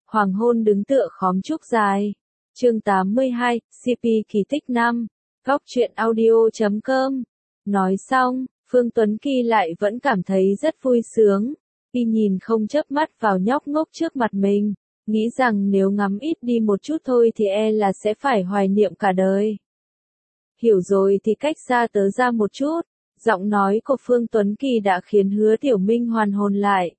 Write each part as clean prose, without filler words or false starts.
Hoàng hôn đứng tựa khóm trúc dài. Chương 82, CP kỳ tích 5. Góc truyện audio.com. Nói xong, Phương Tuấn Kỳ lại vẫn cảm thấy rất vui sướng. Y nhìn không chớp mắt vào nhóc ngốc trước mặt mình, nghĩ rằng nếu ngắm ít đi một chút thôi thì e là sẽ phải hoài niệm cả đời. Hiểu rồi thì cách xa tớ ra một chút. Giọng nói của Phương Tuấn Kỳ đã khiến Hứa Tiểu Minh hoàn hồn lại.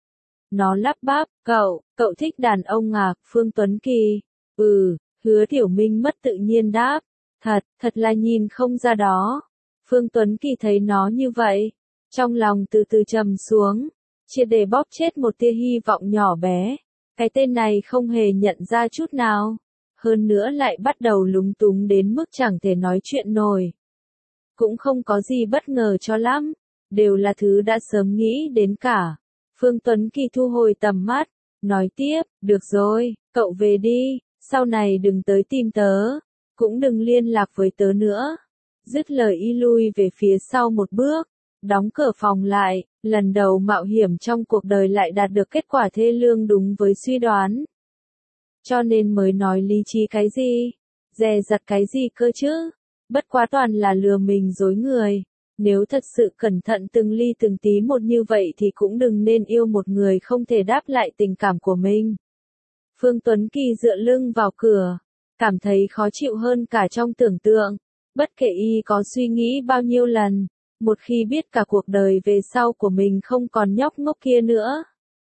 Nó lắp bắp, cậu thích đàn ông à, Phương Tuấn Kỳ? Hứa Tiểu Minh mất tự nhiên đáp. Thật là nhìn không ra đó. Phương Tuấn Kỳ thấy nó như vậy, trong lòng từ từ trầm xuống, triệt để bóp chết một tia hy vọng nhỏ bé. Cái tên này không hề nhận ra chút nào. Hơn nữa lại bắt đầu lúng túng đến mức chẳng thể nói chuyện nổi. Cũng không có gì bất ngờ cho lắm, đều là thứ đã sớm nghĩ đến cả. Phương Tuấn Kỳ thu hồi tầm mắt, nói tiếp, được rồi, cậu về đi, sau này đừng tới tìm tớ, cũng đừng liên lạc với tớ nữa. Dứt lời y lui về phía sau một bước, đóng cửa phòng lại, lần đầu mạo hiểm trong cuộc đời lại đạt được kết quả thê lương đúng với suy đoán. Cho nên mới nói lý trí cái gì, dè dặt cái gì cơ chứ, bất quá toàn là lừa mình dối người. Nếu thật sự cẩn thận từng ly từng tí một như vậy thì cũng đừng nên yêu một người không thể đáp lại tình cảm của mình. Phương Tuấn Kỳ dựa lưng vào cửa, cảm thấy khó chịu hơn cả trong tưởng tượng. Bất kể y có suy nghĩ bao nhiêu lần, một khi biết cả cuộc đời về sau của mình không còn nhóc ngốc kia nữa,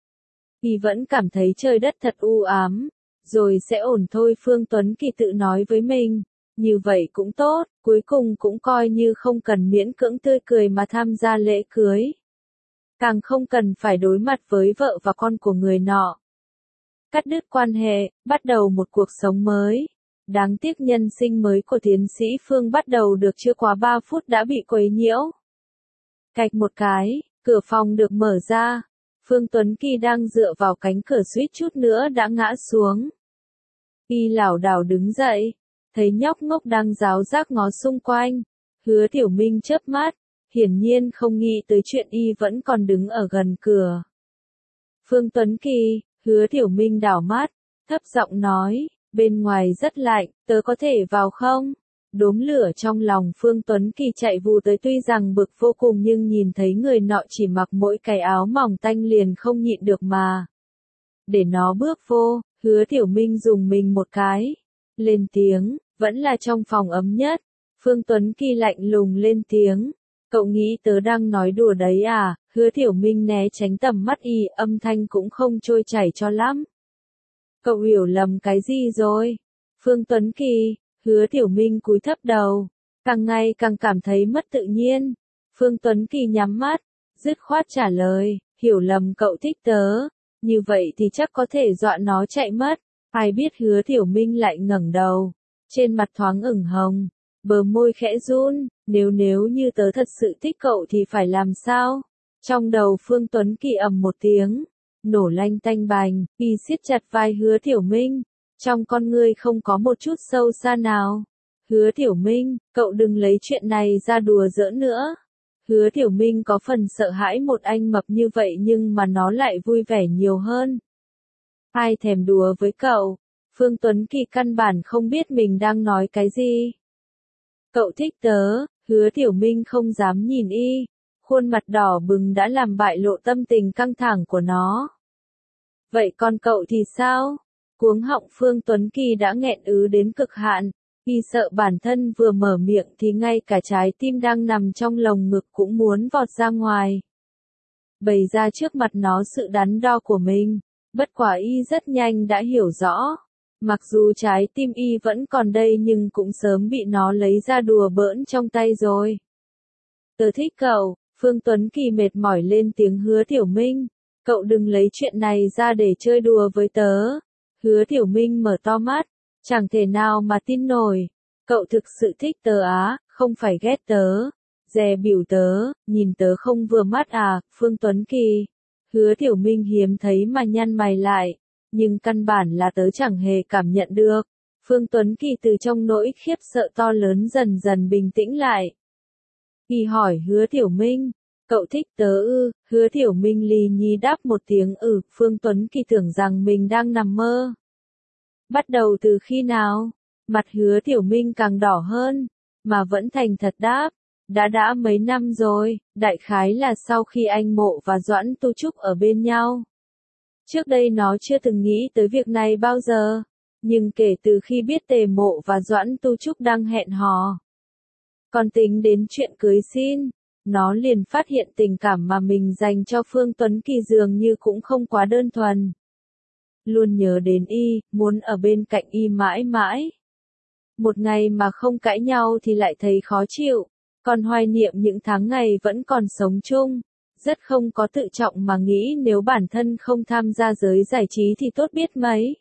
y vẫn cảm thấy trời đất thật u ám, rồi sẽ ổn thôi. Phương Tuấn Kỳ tự nói với mình. Như vậy cũng tốt, cuối cùng cũng coi như không cần miễn cưỡng tươi cười mà tham gia lễ cưới. Càng không cần phải đối mặt với vợ và con của người nọ. Cắt đứt quan hệ, bắt đầu một cuộc sống mới. Đáng tiếc nhân sinh mới của tiến sĩ Phương bắt đầu được chưa quá 3 phút đã bị quấy nhiễu. Cạch một cái, cửa phòng được mở ra. Phương Tuấn Kỳ đang dựa vào cánh cửa suýt chút nữa đã ngã xuống. Y lảo đảo đứng dậy. Thấy nhóc ngốc đang ráo rác ngó xung quanh, Hứa Tiểu Minh chớp mắt, hiển nhiên không nghĩ tới chuyện y vẫn còn đứng ở gần cửa. Phương Tuấn Kỳ, Hứa Tiểu Minh đảo mắt, thấp giọng nói, bên ngoài rất lạnh, tớ có thể vào không? Đốm lửa trong lòng Phương Tuấn Kỳ chạy vù tới, tuy rằng bực vô cùng nhưng nhìn thấy người nọ chỉ mặc mỗi cái áo mỏng tanh liền không nhịn được mà. Để nó bước vô, Hứa Tiểu Minh dùng mình một cái. Lên tiếng, vẫn là trong phòng ấm nhất. Phương Tuấn Kỳ lạnh lùng lên tiếng. Cậu nghĩ tớ đang nói đùa đấy à? Hứa Tiểu Minh né tránh tầm mắt y, âm thanh cũng không trôi chảy cho lắm. Cậu hiểu lầm cái gì rồi? Phương Tuấn Kỳ, Hứa Tiểu Minh cúi thấp đầu, càng ngày càng cảm thấy mất tự nhiên. Phương Tuấn Kỳ nhắm mắt, dứt khoát trả lời, hiểu lầm cậu thích tớ, như vậy thì chắc có thể dọa nó chạy mất. Ai biết Hứa Tiểu Minh lại ngẩng đầu, trên mặt thoáng ửng hồng, bờ môi khẽ run, nếu như tớ thật sự thích cậu thì phải làm sao? Trong đầu Phương Tuấn Kỳ ầm một tiếng, nổ lanh tanh bành, y siết chặt vai Hứa Tiểu Minh, trong con ngươi không có một chút sâu xa nào. Hứa Tiểu Minh, cậu đừng lấy chuyện này ra đùa giỡn nữa. Hứa Tiểu Minh có phần sợ hãi một anh mập như vậy nhưng mà nó lại vui vẻ nhiều hơn. Ai thèm đùa với cậu? Phương Tuấn Kỳ căn bản không biết mình đang nói cái gì. Cậu thích tớ, Hứa Tiểu Minh không dám nhìn y, khuôn mặt đỏ bừng đã làm bại lộ tâm tình căng thẳng của nó. Vậy còn cậu thì sao? Cuống họng Phương Tuấn Kỳ đã nghẹn ứ đến cực hạn, y sợ bản thân vừa mở miệng thì ngay cả trái tim đang nằm trong lồng ngực cũng muốn vọt ra ngoài. Bày ra trước mặt nó sự đắn đo của mình. Bất quả y rất nhanh đã hiểu rõ, mặc dù trái tim y vẫn còn đây nhưng cũng sớm bị nó lấy ra đùa bỡn trong tay rồi. Tớ thích cậu, Phương Tuấn Kỳ mệt mỏi lên tiếng. Hứa Tiểu Minh, cậu đừng lấy chuyện này ra để chơi đùa với tớ. Hứa Tiểu Minh mở to mắt, chẳng thể nào mà tin nổi, cậu thực sự thích tớ á, không phải ghét tớ, dè bỉu tớ, nhìn tớ không vừa mắt à? Phương Tuấn Kỳ, Hứa Tiểu Minh hiếm thấy mà nhăn mày lại, nhưng căn bản là tớ chẳng hề cảm nhận được. Phương Tuấn Kỳ từ trong nỗi khiếp sợ to lớn dần dần bình tĩnh lại. Y hỏi Hứa Tiểu Minh, Cậu thích tớ ư? Hứa Thiểu Minh lì nhí đáp một tiếng Phương Tuấn Kỳ tưởng rằng mình đang nằm mơ. Bắt đầu từ khi nào? Mặt Hứa Thiểu Minh càng đỏ hơn, mà vẫn thành thật đáp. Đã mấy năm rồi, đại khái là sau khi anh Mộ và Doãn Tu Trúc ở bên nhau. Trước đây nó chưa từng nghĩ tới việc này bao giờ, nhưng kể từ khi biết Tề Mộ và Doãn Tu Trúc đang hẹn hò, còn tính đến chuyện cưới xin, nó liền phát hiện tình cảm mà mình dành cho Phương Tuấn Kỳ dường như cũng không quá đơn thuần. Luôn nhớ đến y, muốn ở bên cạnh y mãi mãi. Một ngày mà không cãi nhau thì lại thấy khó chịu, còn hoài niệm những tháng ngày vẫn còn sống chung. Rất không có tự trọng mà nghĩ nếu bản thân không tham gia giới giải trí thì tốt biết mấy.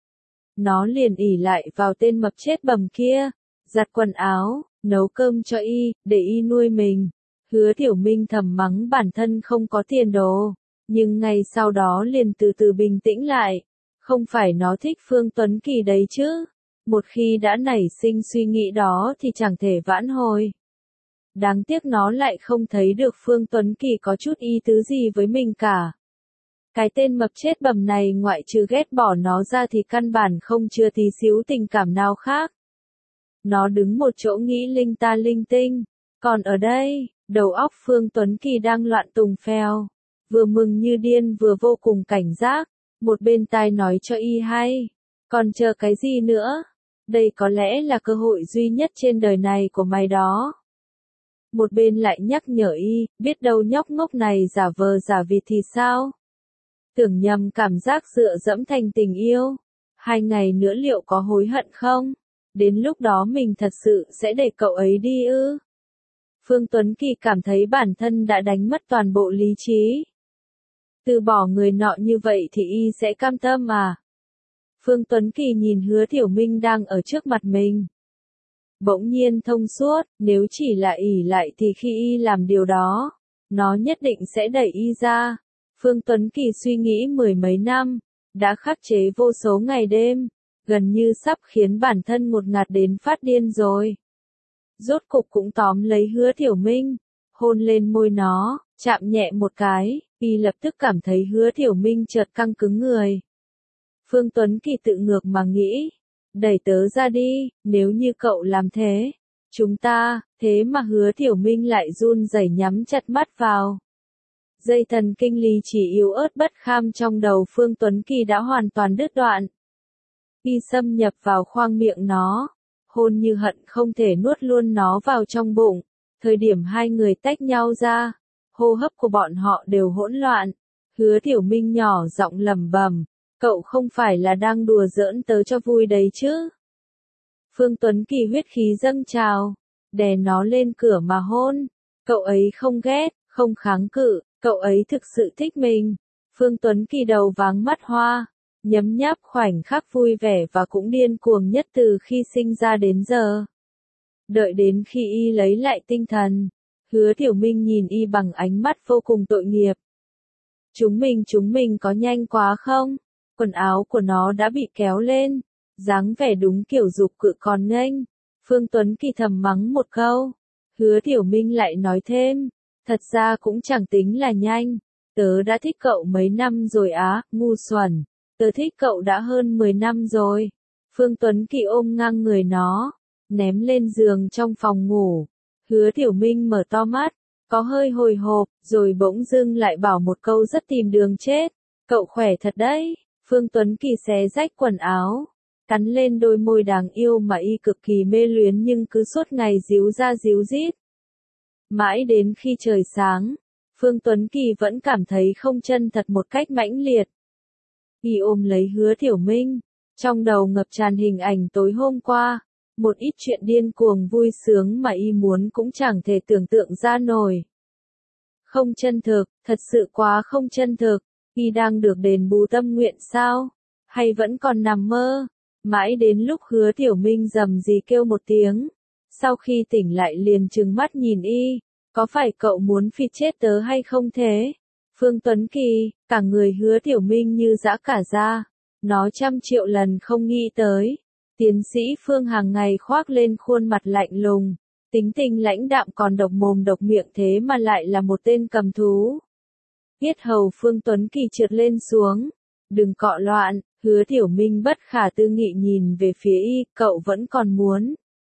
Nó liền ỷ lại vào tên mập chết bầm kia, giặt quần áo, nấu cơm cho y, để y nuôi mình. Hứa Thiểu Minh thầm mắng bản thân không có tiền đồ, nhưng ngày sau đó liền từ từ bình tĩnh lại. Không phải nó thích Phương Tuấn Kỳ đấy chứ. Một khi đã nảy sinh suy nghĩ đó thì chẳng thể vãn hồi. Đáng tiếc nó lại không thấy được Phương Tuấn Kỳ có chút ý tứ gì với mình cả. Cái tên mập chết bầm này ngoại trừ ghét bỏ nó ra thì căn bản không chừa tí xíu tình cảm nào khác. Nó đứng một chỗ nghĩ linh ta linh tinh. Còn ở đây, đầu óc Phương Tuấn Kỳ đang loạn tùng phèo. Vừa mừng như điên vừa vô cùng cảnh giác. Một bên tai nói cho y hay. Còn chờ cái gì nữa? Đây có lẽ là cơ hội duy nhất trên đời này của mày đó. Một bên lại nhắc nhở y, biết đâu nhóc ngốc này giả vờ giả vịt thì sao? Tưởng nhầm cảm giác dựa dẫm thành tình yêu. 2 ngày nữa liệu có hối hận không? Đến lúc đó mình thật sự sẽ để cậu ấy đi ư? Phương Tuấn Kỳ cảm thấy bản thân đã đánh mất toàn bộ lý trí. Từ bỏ người nọ như vậy thì y sẽ cam tâm à? Phương Tuấn Kỳ nhìn Hứa Thiểu Minh đang ở trước mặt mình. Bỗng nhiên thông suốt, nếu chỉ là ỷ lại thì khi y làm điều đó, nó nhất định sẽ đẩy y ra. Phương Tuấn Kỳ suy nghĩ 10 mấy năm, đã khắc chế vô số ngày đêm, gần như sắp khiến bản thân ngột ngạt đến phát điên rồi. Rốt cục cũng tóm lấy Hứa Thiểu Minh, hôn lên môi nó, chạm nhẹ một cái, y lập tức cảm thấy Hứa Thiểu Minh chợt căng cứng người. Phương Tuấn Kỳ tự ngược mà nghĩ, đẩy tớ ra đi, nếu như cậu làm thế, chúng ta, thế mà Hứa Thiểu Minh lại run rẩy nhắm chặt mắt vào. Dây thần kinh lý trí yếu ớt bất kham trong đầu Phương Tuấn Kỳ đã hoàn toàn đứt đoạn. Y xâm nhập vào khoang miệng nó, hôn như hận không thể nuốt luôn nó vào trong bụng. Thời điểm hai người tách nhau ra, hô hấp của bọn họ đều hỗn loạn. Hứa Thiểu Minh nhỏ giọng lẩm bẩm, cậu không phải là đang đùa giỡn tớ cho vui đấy chứ? Phương Tuấn Kỳ huyết khí dâng trào, đè nó lên cửa mà hôn. Cậu ấy không ghét, không kháng cự, cậu ấy thực sự thích mình. Phương Tuấn Kỳ đầu váng mắt hoa, nhấm nháp khoảnh khắc vui vẻ và cũng điên cuồng nhất từ khi sinh ra đến giờ. Đợi đến khi y lấy lại tinh thần, Hứa Thiểu Minh nhìn y bằng ánh mắt vô cùng tội nghiệp. Chúng mình có nhanh quá không? Quần áo của nó đã bị kéo lên, dáng vẻ đúng kiểu dục cự còn nghênh. Phương Tuấn Kỳ thầm mắng một câu. Hứa Thiểu Minh lại nói thêm, thật ra cũng chẳng tính là nhanh. Tớ đã thích cậu mấy năm rồi á, ngu xuẩn. Tớ thích cậu đã hơn 10 năm rồi. Phương Tuấn Kỳ ôm ngang người nó, ném lên giường trong phòng ngủ. Hứa Thiểu Minh mở to mắt, có hơi hồi hộp, rồi bỗng dưng lại bảo một câu rất tìm đường chết. Cậu khỏe thật đấy. Phương Tuấn Kỳ xé rách quần áo, cắn lên đôi môi đáng yêu mà y cực kỳ mê luyến nhưng cứ suốt ngày díu ra díu dít. Mãi đến khi trời sáng, Phương Tuấn Kỳ vẫn cảm thấy không chân thật một cách mãnh liệt. Y ôm lấy Hứa Thiểu Minh, trong đầu ngập tràn hình ảnh tối hôm qua, một ít chuyện điên cuồng vui sướng mà y muốn cũng chẳng thể tưởng tượng ra nổi. Không chân thực, thật sự quá không chân thực. Y đang được đền bù tâm nguyện sao? Hay vẫn còn nằm mơ? Mãi đến lúc Hứa Thiểu Minh rầm rì kêu một tiếng. Sau khi tỉnh lại liền trừng mắt nhìn y. Có phải cậu muốn phi chết tớ hay không thế? Phương Tuấn Kỳ, cả người Hứa Thiểu Minh như giã cả da. Nó 100.000.000 lần không nghĩ tới. Tiến sĩ Phương hàng ngày khoác lên khuôn mặt lạnh lùng. Tính tình lãnh đạm còn độc mồm độc miệng thế mà lại là một tên cầm thú. Yết hầu Phương Tuấn Kỳ trượt lên xuống. Đừng cọ loạn, Hứa Tiểu Minh bất khả tư nghị nhìn về phía y, cậu vẫn còn muốn.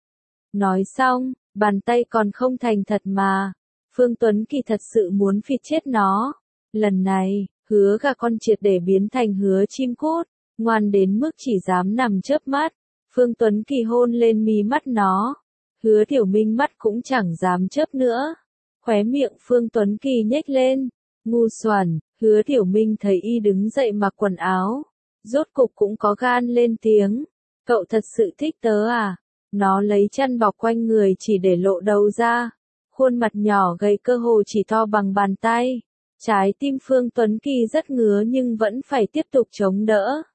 Nói xong, bàn tay còn không thành thật mà. Phương Tuấn Kỳ thật sự muốn phịt chết nó. Lần này, Hứa gà con triệt để biến thành Hứa chim cút, ngoan đến mức chỉ dám nằm chớp mắt. Phương Tuấn Kỳ hôn lên mí mắt nó. Hứa Tiểu Minh mắt cũng chẳng dám chớp nữa. Khóe miệng Phương Tuấn Kỳ nhếch lên. Ngu xuẩn, Hứa Tiểu Minh thấy y đứng dậy mặc quần áo. Rốt cục cũng có gan lên tiếng. Cậu thật sự thích tớ à? Nó lấy chăn bọc quanh người chỉ để lộ đầu ra. Khuôn mặt nhỏ gầy cơ hồ chỉ to bằng bàn tay. Trái tim Phương Tuấn Kỳ rất ngứa nhưng vẫn phải tiếp tục chống đỡ.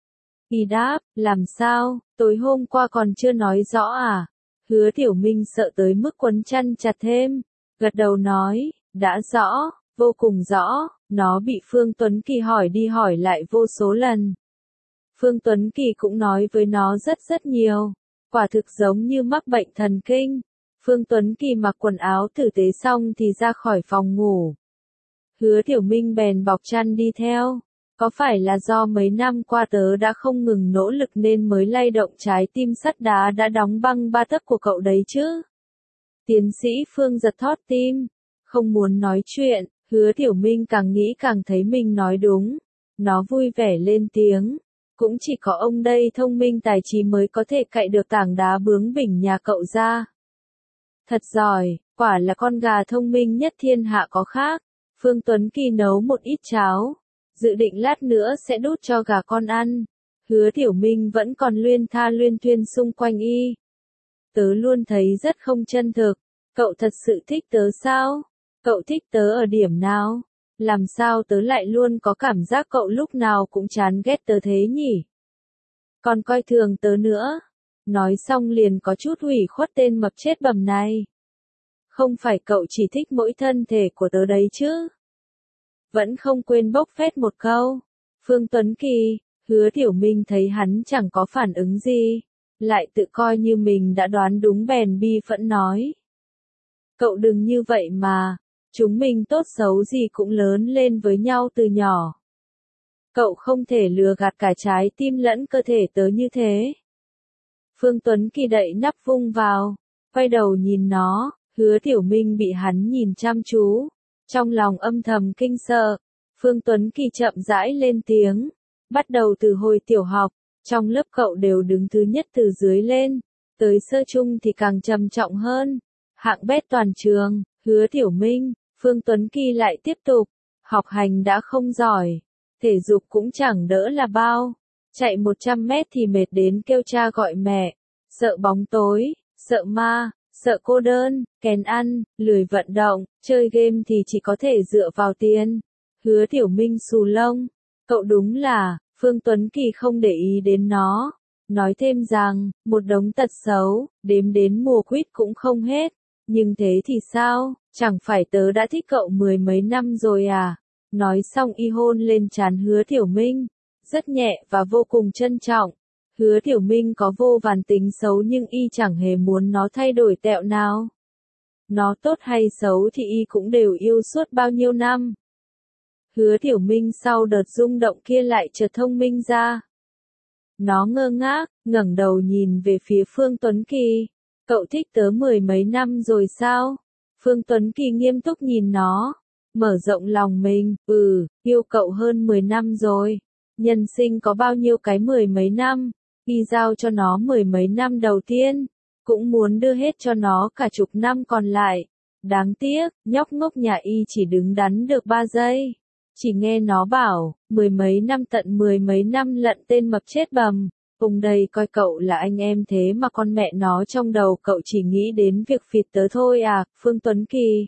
Y đáp, làm sao, tối hôm qua còn chưa nói rõ à? Hứa Tiểu Minh sợ tới mức quấn chăn chặt thêm. Gật đầu nói, đã rõ, vô cùng rõ. Nó bị Phương Tuấn Kỳ hỏi đi hỏi lại vô số lần. Phương Tuấn Kỳ cũng nói với nó rất nhiều. Quả thực giống như mắc bệnh thần kinh. Phương Tuấn Kỳ mặc quần áo tử tế xong thì ra khỏi phòng ngủ. Hứa Tiểu Minh bèn bọc chăn đi theo. Có phải là do mấy năm qua tớ đã không ngừng nỗ lực nên mới lay động trái tim sắt đá đã đóng băng 3 tấc của cậu đấy chứ? Tiến sĩ Phương giật thót tim. Không muốn nói chuyện, Hứa Tiểu Minh càng nghĩ càng thấy mình nói đúng. Nó vui vẻ lên tiếng. Cũng chỉ có ông đây thông minh tài trí mới có thể cạy được tảng đá bướng bỉnh nhà cậu ra. Thật giỏi, quả là con gà thông minh nhất thiên hạ có khác. Phương Tuấn Kỳ nấu một ít cháo. Dự định lát nữa sẽ đút cho gà con ăn. Hứa Tiểu Minh vẫn còn luyên tha luyên thuyên xung quanh y. Tớ luôn thấy rất không chân thực. Cậu thật sự thích tớ sao? Cậu thích tớ ở điểm nào? Làm sao tớ lại luôn có cảm giác cậu lúc nào cũng chán ghét tớ thế nhỉ? Còn coi thường tớ nữa. Nói xong liền có chút ủy khuất tên mập chết bầm này. Không phải cậu chỉ thích mỗi thân thể của tớ đấy chứ? Vẫn không quên bốc phét một câu. Phương Tuấn Kỳ, Hứa Tiểu Minh thấy hắn chẳng có phản ứng gì. Lại tự coi như mình đã đoán đúng bèn bi phẫn nói. Cậu đừng như vậy mà. Chúng mình tốt xấu gì cũng lớn lên với nhau từ nhỏ. Cậu không thể lừa gạt cả trái tim lẫn cơ thể tớ như thế. Phương Tuấn Kỳ đậy nắp vung vào, quay đầu nhìn nó, Hứa Tiểu Minh bị hắn nhìn chăm chú. Trong lòng âm thầm kinh sợ, Phương Tuấn Kỳ chậm rãi lên tiếng. Bắt đầu từ hồi tiểu học, trong lớp cậu đều đứng thứ nhất từ dưới lên, tới sơ trung thì càng trầm trọng hơn. Hạng bét toàn trường, Hứa Tiểu Minh, Phương Tuấn Kỳ lại tiếp tục, học hành đã không giỏi, thể dục cũng chẳng đỡ là bao, chạy 100 mét thì mệt đến kêu cha gọi mẹ, sợ bóng tối, sợ ma, sợ cô đơn, kén ăn, lười vận động, chơi game thì chỉ có thể dựa vào tiền. Hứa Tiểu Minh xù lông, cậu đúng là, Phương Tuấn Kỳ không để ý đến nó, nói thêm rằng, một đống tật xấu, đếm đến mùa quýt cũng không hết, nhưng thế thì sao, chẳng phải tớ đã thích cậu 10 mấy năm rồi à? Nói xong y hôn lên trán Hứa Tiểu Minh, rất nhẹ và vô cùng trân trọng. Hứa Tiểu Minh có vô vàn tính xấu nhưng y chẳng hề muốn nó thay đổi tẹo nào. Nó tốt hay xấu thì y cũng đều yêu suốt bao nhiêu năm. Hứa Tiểu Minh sau đợt rung động kia lại chợt thông minh ra. Nó ngơ ngác, ngẩng đầu nhìn về phía Phương Tuấn Kỳ. Cậu thích tớ 10 mấy năm rồi sao? Phương Tuấn Kỳ nghiêm túc nhìn nó, mở rộng lòng mình, yêu cậu hơn 10 năm rồi. Nhân sinh có bao nhiêu cái 10 mấy năm, y giao cho nó 10 mấy năm đầu tiên, cũng muốn đưa hết cho nó cả chục năm còn lại. Đáng tiếc, nhóc ngốc nhà y chỉ đứng đắn được 3 giây. Chỉ nghe nó bảo, 10 mấy năm tận 10 mấy năm lận tên mập chết bầm. Cùng đây coi cậu là anh em thế mà con mẹ nó trong đầu cậu chỉ nghĩ đến việc phịt tớ thôi à, Phương Tuấn Kỳ.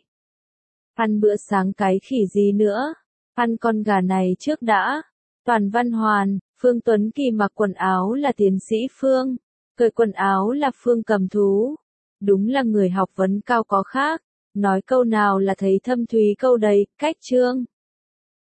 Ăn bữa sáng cái khỉ gì nữa, ăn con gà này trước đã. Toàn Văn Hoàn, Phương Tuấn Kỳ mặc quần áo là tiến sĩ Phương, cởi quần áo là Phương cầm thú. Đúng là người học vấn cao có khác, nói câu nào là thấy thâm thúy câu đấy, cách chương.